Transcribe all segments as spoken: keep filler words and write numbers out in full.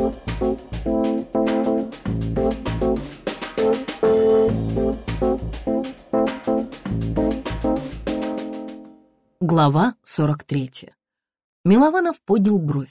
Глава сорок третья. Милованов поднял бровь.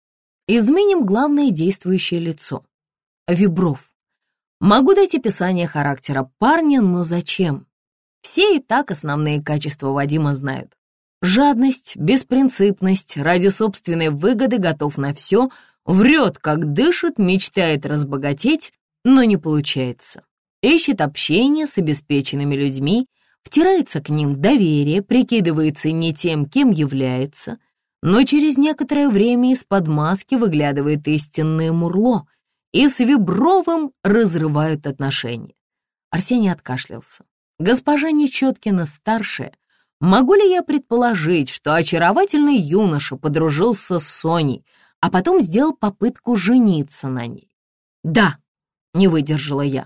Изменим главное действующее лицо. Вибров. Могу дать описание характера парня, но зачем? Все и так основные качества Вадима знают. Жадность, беспринципность, ради собственной выгоды готов на все, врет, как дышит, мечтает разбогатеть, но не получается. Ищет общение с обеспеченными людьми, втирается к ним в доверие, прикидывается не тем, кем является, но через некоторое время из-под маски выглядывает истинное мурло, и с Вибровым разрывают отношения. Арсений откашлялся. Госпожа Нечеткина-старшая, могу ли я предположить, что очаровательный юноша подружился с Соней, а потом сделал попытку жениться на ней? Да, не выдержала я.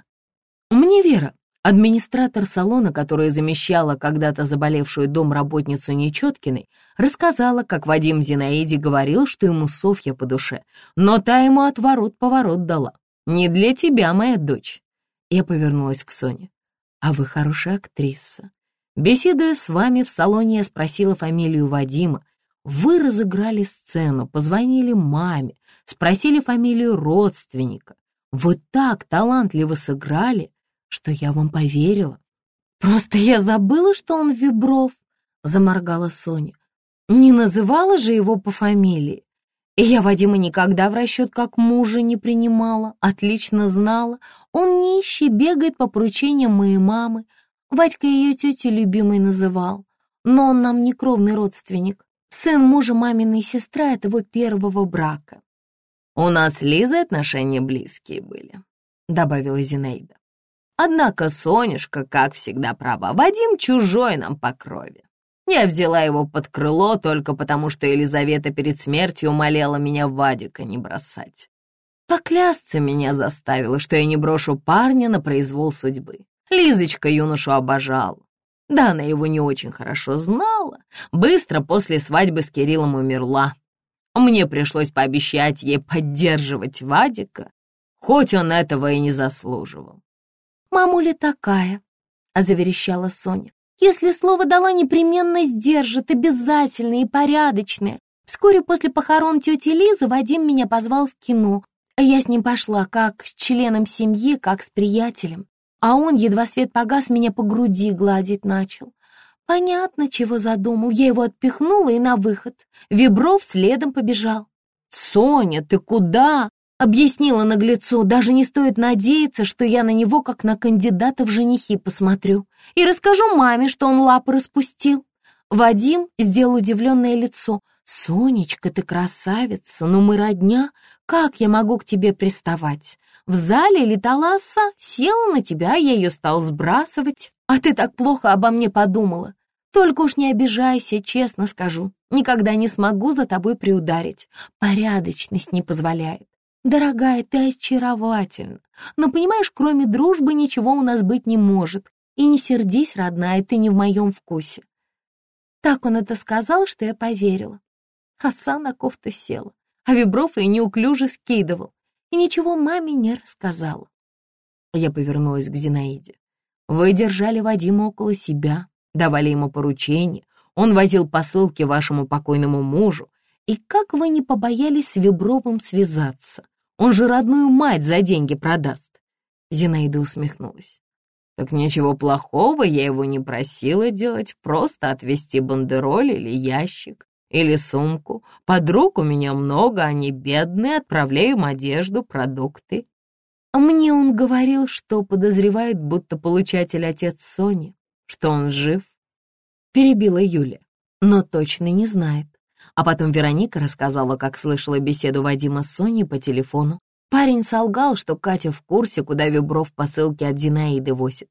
Мне Вера, администратор салона, которая замещала когда-то заболевшую домработницу Нечеткиной, рассказала, как Вадим Зинаиде говорил, что ему Софья по душе, но та ему отворот-поворот дала. «Не для тебя, моя дочь». Я повернулась к Соне. «А вы хорошая актриса. Беседуя с вами в салоне, я спросила фамилию Вадима. Вы разыграли сцену, позвонили маме, спросили фамилию родственника. Вы так талантливо сыграли, что я вам поверила. Просто я забыла, что он Вибров», — заморгала Соня. «Не называла же его по фамилии. И я Вадима никогда в расчет как мужа не принимала, отлично знала. Он нищий, бегает по поручениям моей мамы. Вадька ее тети любимой называл. Но он нам не кровный родственник. Сын мужа маминой сестры от его первого брака». «У нас с Лизой отношения близкие были», — добавила Зинаида. «Однако Сонюшка, как всегда, права. Вадим чужой нам по крови. Я взяла его под крыло только потому, что Елизавета перед смертью умоляла меня Вадика не бросать. Поклясться меня заставила, что я не брошу парня на произвол судьбы. Лизочка юношу обожала. Да, она его не очень хорошо знала. Быстро после свадьбы с Кириллом умерла. Мне пришлось пообещать ей поддерживать Вадика, хоть он этого и не заслуживал». «Мамуля такая», — заверещала Соня. «Если слово дала, непременно сдержит, обязательное и порядочное. Вскоре после похорон тети Лизы Вадим меня позвал в кино. Я с ним пошла как с членом семьи, как с приятелем. А он, едва свет погас, меня по груди гладить начал. Понятно, чего задумал. Я его отпихнула и на выход. Вибров следом побежал». «Соня, ты куда?» — объяснила наглецу. «Даже не стоит надеяться, что я на него как на кандидата в женихи посмотрю. И расскажу маме, что он лапы распустил». Вадим сделал удивленное лицо. «Сонечка, ты красавица, но мы родня. Как я могу к тебе приставать? В зале летала оса, села на тебя, я ее стал сбрасывать. А ты так плохо обо мне подумала. Только уж не обижайся, честно скажу. Никогда не смогу за тобой приударить. Порядочность не позволяет. Дорогая, ты очаровательна. Но, понимаешь, кроме дружбы ничего у нас быть не может. И не сердись, родная, ты не в моем вкусе». Так он это сказал, что я поверила. Оса на кофту села, а Вибров ее неуклюже скидывал. И ничего маме не рассказала. Я повернулась к Зинаиде. «Вы держали Вадима около себя, давали ему поручения. Он возил посылки вашему покойному мужу. И как вы не побоялись с Вибровым связаться? Он же родную мать за деньги продаст». Зинаида усмехнулась. «Так ничего плохого я его не просила делать, просто отвезти бандероль или ящик, или сумку. Подруг у меня много, они бедные, отправляю им одежду, продукты». «Мне он говорил, что подозревает, будто получатель отец Сони, что он жив», — перебила Юля, «но точно не знает». А потом Вероника рассказала, как слышала беседу Вадима с Соней по телефону. Парень солгал, что Катя в курсе, куда Вибров посылки от Зинаиды возит.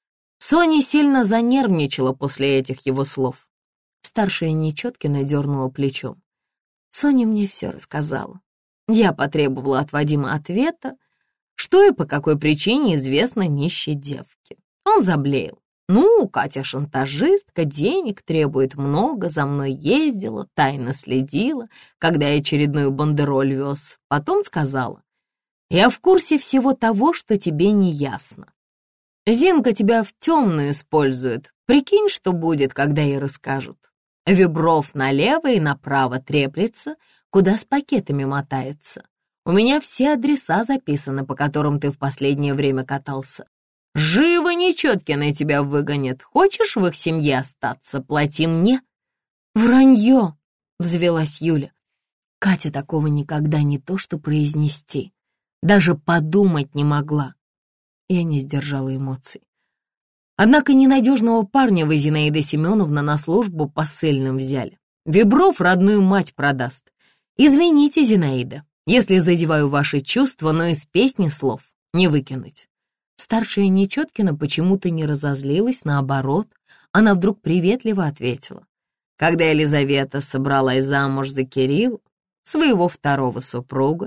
Соня сильно занервничала после этих его слов. Старшая Нечеткина дернула плечом. Соня мне все рассказала. Я потребовала от Вадима ответа, что и по какой причине известно нищей девке. Он заблеял. Ну, Катя шантажистка, денег требует много, за мной ездила, тайно следила, когда я очередную бандероль вез. Потом сказала: я в курсе всего того, что тебе не ясно. Зинка тебя в темную использует. Прикинь, что будет, когда ей расскажут. Вибров налево и направо треплется, куда с пакетами мотается. У меня все адреса записаны, по которым ты в последнее время катался. Живо Нечеткины тебя выгонят. Хочешь в их семье остаться, плати мне». «Вранье!» — взвелась Юля. Катя такого никогда не то что произнести, даже подумать не могла. Я не сдержала эмоций. Однако ненадежного парня вы, Зинаида Семеновна, на службу посыльным взяли. Вибров родную мать продаст. Извините, Зинаида, если задеваю ваши чувства, но из песни слов не выкинуть. Старшая Нечеткина почему-то не разозлилась, наоборот, она вдруг приветливо ответила. Когда Елизавета собралась замуж за Кирилла, своего второго супруга,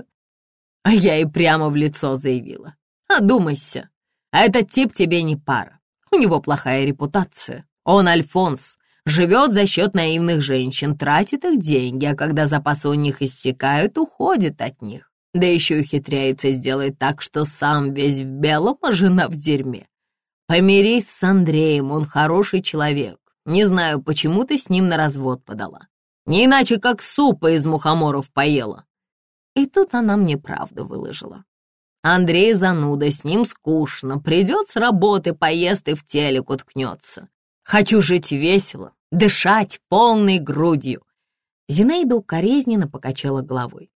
а я ей прямо в лицо заявила: одумайся, а этот тип тебе не пара, у него плохая репутация, он альфонс, живет за счет наивных женщин, тратит их деньги, а когда запасы у них иссякают, уходит от них. Да еще ухитряется сделать так, что сам весь в белом, а жена в дерьме. Помирись с Андреем, он хороший человек. Не знаю, почему ты с ним на развод подала. Не иначе, как супа из мухоморов поела. И тут она мне правду выложила. Андрей зануда, с ним скучно. Придет с работы, поест и в телек уткнется. Хочу жить весело, дышать полной грудью. Зинаида укоризненно покачала головой.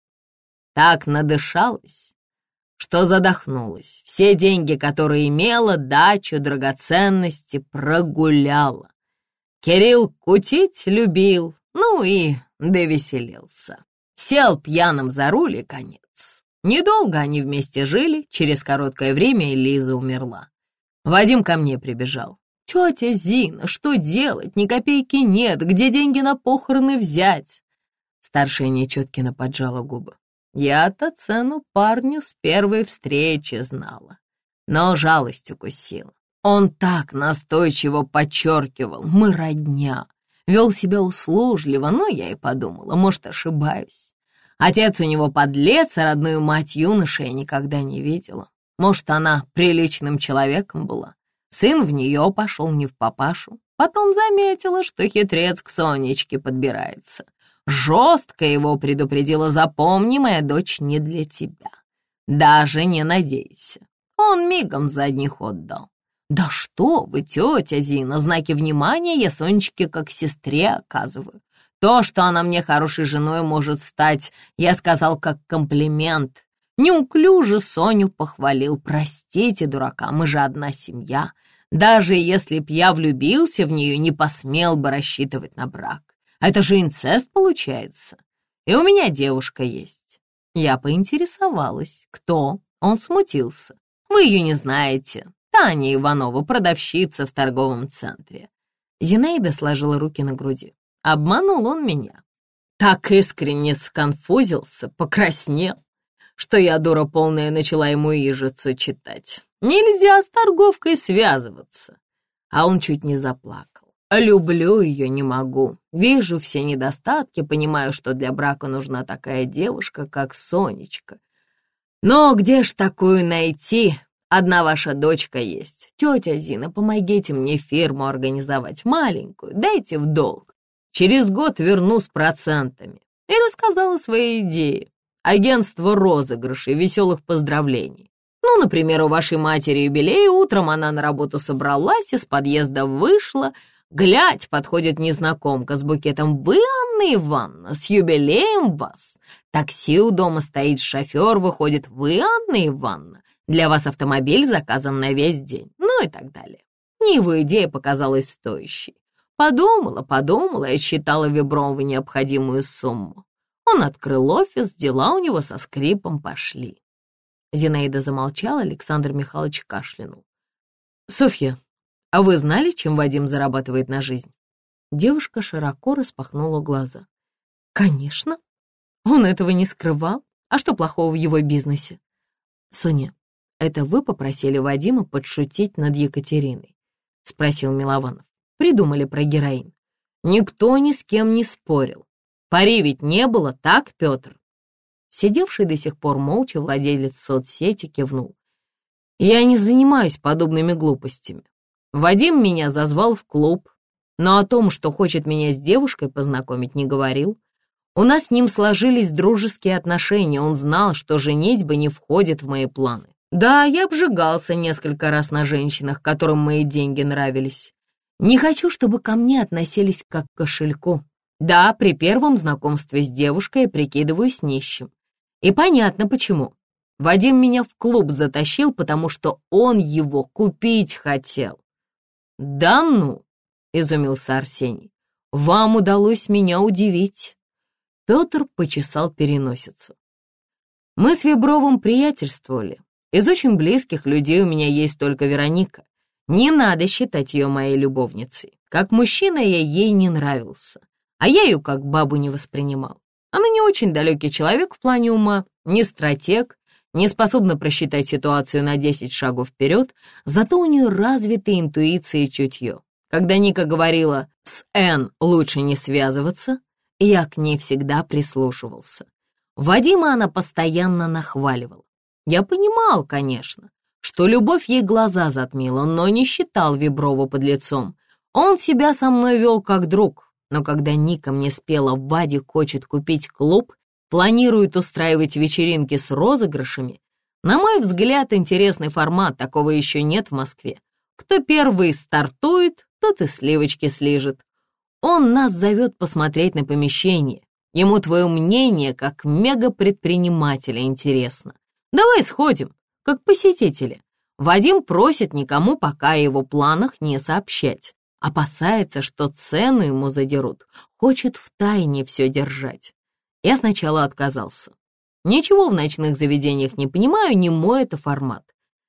Так надышалась, что задохнулась. Все деньги, которые имела, дачу, драгоценности, прогуляла. Кирилл кутить любил, ну и довеселился. Сел пьяным за руль и конец. Недолго они вместе жили, через короткое время и Лиза умерла. Вадим ко мне прибежал. «Тетя Зина, что делать? Ни копейки нет, где деньги на похороны взять?» Старшая Нечеткина поджала губы. Я-то цену парню с первой встречи знала, но жалость укусила. Он так настойчиво подчеркивал: мы родня, вел себя услужливо, но я и подумала, может, ошибаюсь. Отец у него подлец, а родную мать юноши я никогда не видела. Может, она приличным человеком была. Сын в нее пошел не в папашу. Потом заметила, что хитрец к Сонечке подбирается. Жестко его предупредила: запомни, моя дочь не для тебя. Даже не надейся. Он мигом задний ход дал. Да что вы, тетя Зина, знаки внимания я Сонечке как сестре оказываю. То, что она мне хорошей женой может стать, я сказал как комплимент. Неуклюже Соню похвалил. Простите, дурака, мы же одна семья. Даже если б я влюбился в нее, не посмел бы рассчитывать на брак. Это же инцест получается. И у меня девушка есть. Я поинтересовалась, кто. Он смутился. Вы ее не знаете. Таня Иванова, продавщица в торговом центре. Зинаида сложила руки на груди. Обманул он меня. Так искренне сконфузился, покраснел, что я, дура полная, начала ему ижицу читать. Нельзя с торговкой связываться. А он чуть не заплакал. Люблю ее не могу. Вижу все недостатки, понимаю, что для брака нужна такая девушка, как Сонечка. Но где ж такую найти? Одна ваша дочка есть. Тетя Зина, помогите мне фирму организовать маленькую, дайте в долг. Через год верну с процентами. И рассказала свои идеи. Агентство розыгрышей, веселых поздравлений. Ну, например, у вашей матери юбилей, утром она на работу собралась, из подъезда вышла. Глядь, подходит незнакомка с букетом. Вы, Анна Ивановна, с юбилеем вас. Такси у дома стоит, шофер выходит. Вы, Анна Ивановна, для вас автомобиль заказан на весь день. Ну и так далее. Мне его идея показалась стоящей. Подумала, подумала и считала Виброву необходимую сумму. Он открыл офис, дела у него со скрипом пошли. Зинаида замолчала, Александр Михайлович кашлянул. «Софья, а вы знали, чем Вадим зарабатывает на жизнь?» Девушка широко распахнула глаза. «Конечно. Он этого не скрывал. А что плохого в его бизнесе?» «Соня, это вы попросили Вадима подшутить над Екатериной. — спросил Милованов. «Придумали про героин». Никто ни с кем не спорил. Пари ведь не было, так, Петр?» Сидевший до сих пор молча владелец соцсети кивнул. «Я не занимаюсь подобными глупостями. Вадим меня зазвал в клуб, но о том, что хочет меня с девушкой познакомить, не говорил. У нас с ним сложились дружеские отношения, он знал, что женитьба не входит в мои планы. Да, я обжигался несколько раз на женщинах, которым мои деньги нравились. Не хочу, чтобы ко мне относились как к кошельку. Да, при первом знакомстве с девушкой я прикидываюсь нищим. И понятно почему. Вадим меня в клуб затащил, потому что он его купить хотел». «Да ну!» — изумился Арсений. «Вам удалось меня удивить». Петр почесал переносицу. «Мы с Вибровым приятельствовали. Из очень близких людей у меня есть только Вероника. Не надо считать ее моей любовницей. Как мужчина я ей не нравился, а я ее как бабу не воспринимал. Она не очень далекий человек в плане ума, не стратег, не способна просчитать ситуацию на десять шагов вперед, зато у нее развитые интуиция и чутье. Когда Ника говорила «с Н лучше не связываться», я к ней всегда прислушивался. Вадима она постоянно нахваливала. Я понимал, конечно, что любовь ей глаза затмила, но не считал Виброва подлецом. Он себя со мной вел как друг, но когда Ника мне спела «Вадик хочет купить клуб», планирует устраивать вечеринки с розыгрышами, на мой взгляд, интересный формат, такого еще нет в Москве. Кто первый стартует, тот и сливочки слижет. Он нас зовет посмотреть на помещение. Ему твое мнение, как мегапредпринимателя, интересно. Давай сходим, как посетители. Вадим просит никому пока о его планах не сообщать. Опасается, что цену ему задерут. Хочет втайне все держать. Я сначала отказался. Ничего в ночных заведениях не понимаю, не мой это формат.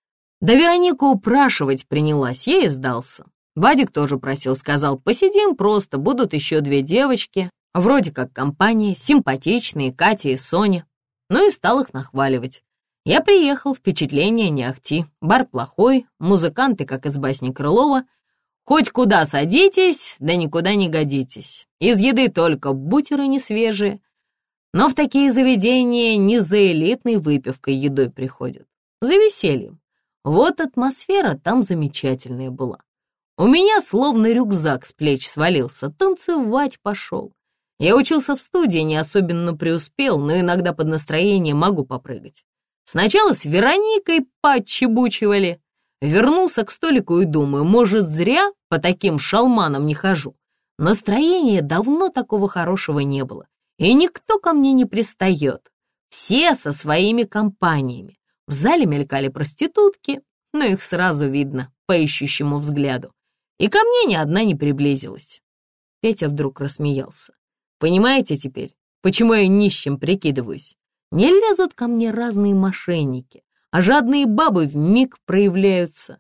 Да Вероника упрашивать принялась, я и сдался. Вадик тоже просил, сказал, посидим просто, будут еще две девочки, вроде как компания, симпатичные, Катя и Соня. Ну и стал их нахваливать. Я приехал, впечатление не ахти, бар плохой, музыканты, как из басни Крылова. Хоть куда садитесь, да никуда не годитесь. Из еды только бутеры несвежие. Но в такие заведения не за элитной выпивкой едой приходят, за весельем. Вот атмосфера там замечательная была. У меня словно рюкзак с плеч свалился, танцевать пошел. Я учился в студии, не особенно преуспел, но иногда под настроение могу попрыгать. Сначала с Вероникой поотчебучивали. Вернулся к столику и думаю, может, зря по таким шалманам не хожу. Настроения давно такого хорошего не было. И никто ко мне не пристает. Все со своими компаниями. В зале мелькали проститутки, но их сразу видно по ищущему взгляду. И ко мне ни одна не приблизилась. Петя вдруг рассмеялся. Понимаете теперь, почему я нищим прикидываюсь? Не лезут ко мне разные мошенники, а жадные бабы вмиг проявляются.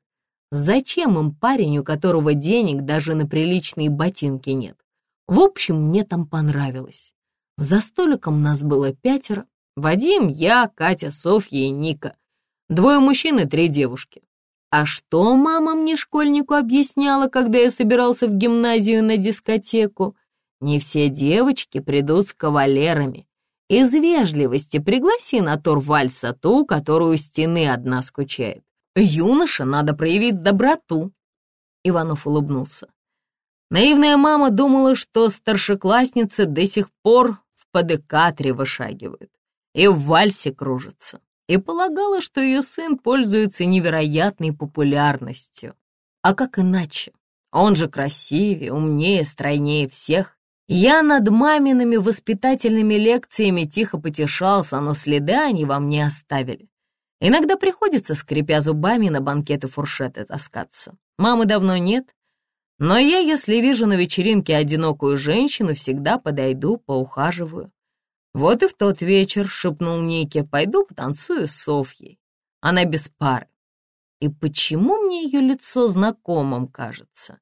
Зачем им парень, у которого денег даже на приличные ботинки нет? В общем, мне там понравилось. За столиком нас было пятеро. Вадим, я, Катя, Софья и Ника. Двое мужчин и три девушки. А что мама мне, школьнику, объясняла, когда я собирался в гимназию на дискотеку? Не все девочки придут с кавалерами. Из вежливости пригласи на тур вальса ту, которую у стены одна скучает. Юноша, надо проявить доброту. Иванов улыбнулся. Наивная мама думала, что старшеклассницы до сих пор в ПДК-три вышагивают и в вальсе кружатся, и полагала, что ее сын пользуется невероятной популярностью. А как иначе? Он же красивее, умнее, стройнее всех. Я над мамиными воспитательными лекциями тихо потешался, но следы они во мне оставили. Иногда приходится, скрипя зубами, на банкеты фуршеты таскаться. Мамы давно нет, но я, если вижу на вечеринке одинокую женщину, всегда подойду, поухаживаю. Вот и в тот вечер, шепнул Нике, пойду потанцую с Софьей. Она без пары. И почему мне ее лицо знакомым кажется?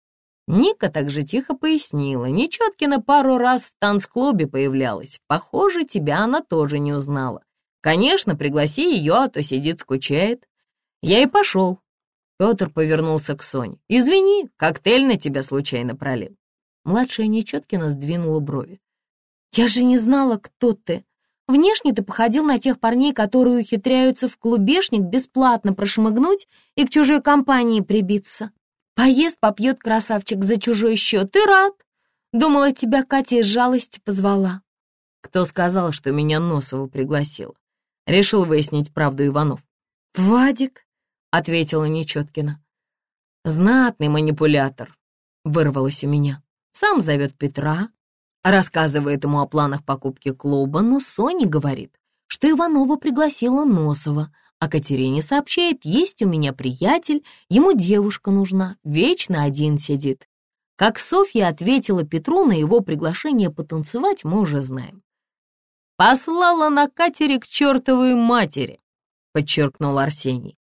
Ника также тихо пояснила. Нечеткина пару раз в танцклубе появлялась. Похоже, тебя она тоже не узнала. Конечно, пригласи ее, а то сидит, скучает. Я и пошел. Петр повернулся к Соне. «Извини, коктейль на тебя случайно пролил». Младшая Нечеткина сдвинула брови. «Я же не знала, кто ты. Внешне ты походил на тех парней, которые ухитряются в клубешник бесплатно прошмыгнуть и к чужой компании прибиться. Поест, попьет красавчик за чужой счет. Ты рад? Думала, тебя Катя из жалости позвала». «Кто сказал, что меня Носова пригласила?» Решил выяснить правду Иванов. «Вадик», — ответила Нечеткина. «Знатный манипулятор», — вырвалось у меня. Сам зовет Петра, рассказывает ему о планах покупки клуба, но Соня говорит, что Иванова пригласила Носова, а Катерине сообщает, есть у меня приятель, ему девушка нужна, вечно один сидит. Как Софья ответила Петру на его приглашение потанцевать, мы уже знаем. «Послала на катере к чертовой матери», — подчеркнул Арсений.